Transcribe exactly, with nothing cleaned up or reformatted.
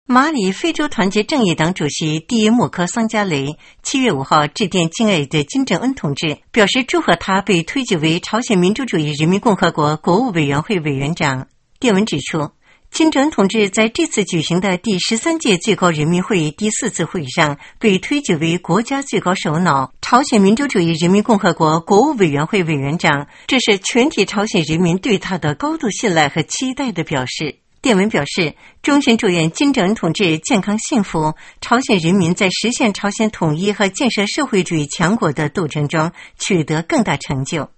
马里非洲团结正义党主席蒂耶莫科桑加雷七月五号致电敬爱的金正恩同志，表示祝贺他被推举为朝鲜民主主义人民共和国国务委员会委员长。电文指出，金正恩同志在这次举行的第十三届最高人民会议第四次会议上被推举为国家最高首脑、朝鲜民主主义人民共和国国务委员会委员长，这是全体朝鲜人民对他的高度信赖和期待的表示。电文表示，衷心祝愿金正恩同志健康幸福，朝鲜人民在实现朝鲜统一和建设社会主义强国的斗争中取得更大成就。